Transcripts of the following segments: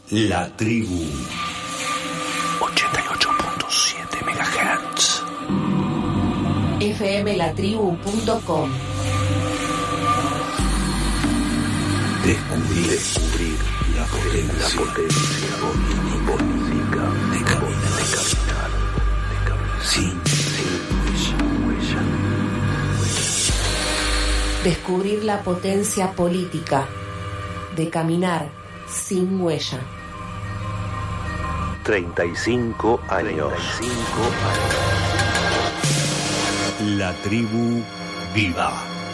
La tribu 88.7 MHz. fmlatribu.com. Descubrir la potencia política de caminar sin huella. Descubrir la potencia política de caminar sin huella. 35 años. La tribu viva.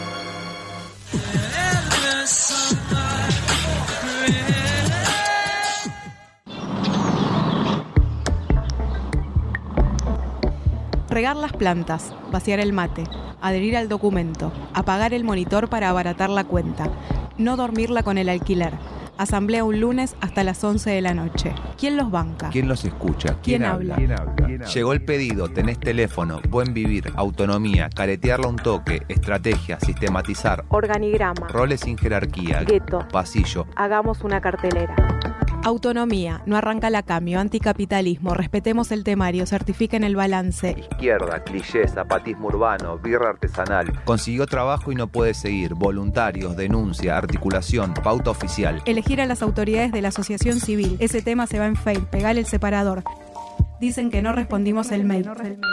Regar las plantas, vaciar el mate, adherir al documento, apagar el monitor para abaratar la cuenta, no dormirla con el alquiler. Asamblea un lunes hasta las 11 de la noche. ¿Quién los banca? ¿Quién los escucha? ¿Quién habla? Llegó el pedido, tenés teléfono, buen vivir, autonomía, caretearla un toque, estrategia, sistematizar, Organigrama, roles sin jerarquía, gueto, pasillo. hagamos una cartelera. Autonomía, no arranca la cambio, anticapitalismo, respetemos el temario, certifiquen el balance. Izquierda, cliché, zapatismo urbano, birra artesanal. Consiguió trabajo y no puede seguir. Voluntarios, denuncia, articulación, pauta oficial. Elegir a las autoridades de la asociación civil. Ese tema se va en fail, pegar el separador. Dicen que no respondimos el mail.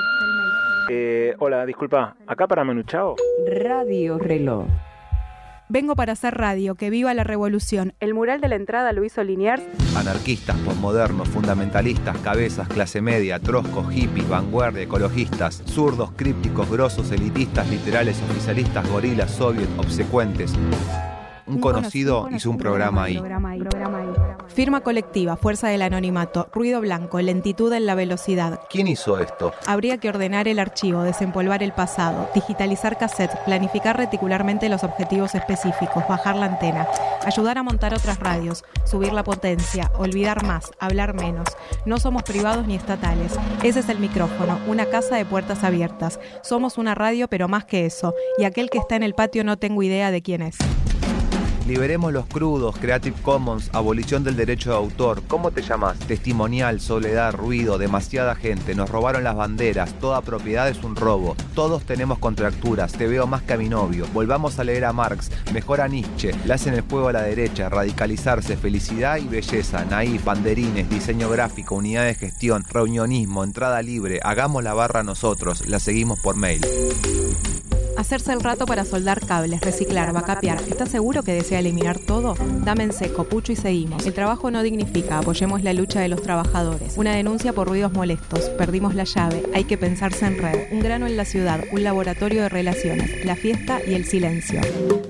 Hola, disculpa, ¿acá para Manu Chao? Radio Reloj. Vengo para hacer radio, que viva la revolución. El mural de la entrada lo hizo Liniers. Anarquistas, posmodernos, fundamentalistas, cabezas, clase media, troscos, hippies, vanguardia, ecologistas, zurdos, crípticos, grosos, elitistas, literales, oficialistas, gorilas, soviet, obsecuentes. Un conocido hizo un programa ahí. Firma colectiva, fuerza del anonimato, ruido blanco, lentitud en la velocidad. ¿Quién hizo esto? Habría que ordenar el archivo, desempolvar el pasado, digitalizar cassettes, planificar reticularmente los objetivos específicos, bajar la antena, ayudar a montar otras radios, subir la potencia, olvidar más, hablar menos. No somos privados ni estatales. Ese es el micrófono, una casa de puertas abiertas. Somos una radio, pero más que eso. Y aquel que está en el patio no tengo idea de quién es. Liberemos los crudos, Creative Commons, abolición del derecho de autor. ¿Cómo te llamas? Testimonial, soledad, ruido, demasiada gente, nos robaron las banderas, toda propiedad es un robo. Todos tenemos contracturas, te veo más que a mi novio. Volvamos a leer a Marx, mejor a Nietzsche, le hacen el fuego a la derecha, radicalizarse, felicidad y belleza, naif, banderines, diseño gráfico, unidad de gestión, reunionismo, entrada libre, hagamos la barra nosotros, la seguimos por mail. Hacerse el rato para soldar cables, reciclar, backupear. ¿Estás seguro que desea eliminar todo? Dame en seco, pucho y seguimos. El trabajo no dignifica, apoyemos la lucha de los trabajadores. Una denuncia por ruidos molestos, perdimos la llave, hay que pensarse en red. Un grano en la ciudad, un laboratorio de relaciones, la fiesta y el silencio.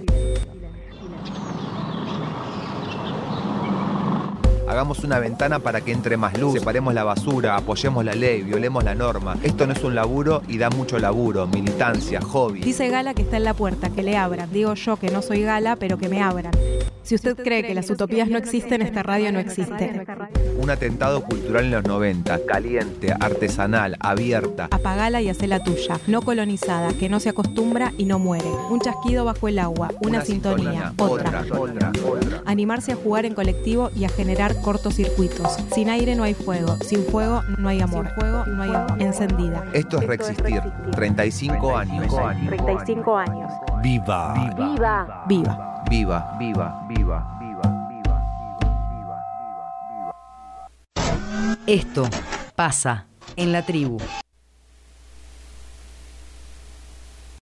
Hagamos una ventana para que entre más luz, separemos la basura, apoyemos la ley, violemos la norma. Esto no es un laburo y da mucho laburo, militancia, hobby. Dice Gala que está en la puerta, que le abran. Digo yo que no soy Gala, pero que me abran. Si usted cree que las utopías no existen, esta radio no existe. Un atentado cultural en los 90, caliente, artesanal, abierta. Apagala y hacé la tuya, no colonizada, que no se acostumbra y no muere. Un chasquido bajo el agua, una sintonía, otra. Animarse a jugar en colectivo y a generar cortocircuitos. Sin aire no hay fuego, sin fuego no hay amor. Fuego no hay amor. Encendida. Esto es Reexistir, 35 años. 35 años. Viva. Viva. Viva. Viva, viva, viva, viva, viva, viva, viva, viva. Esto pasa en la tribu.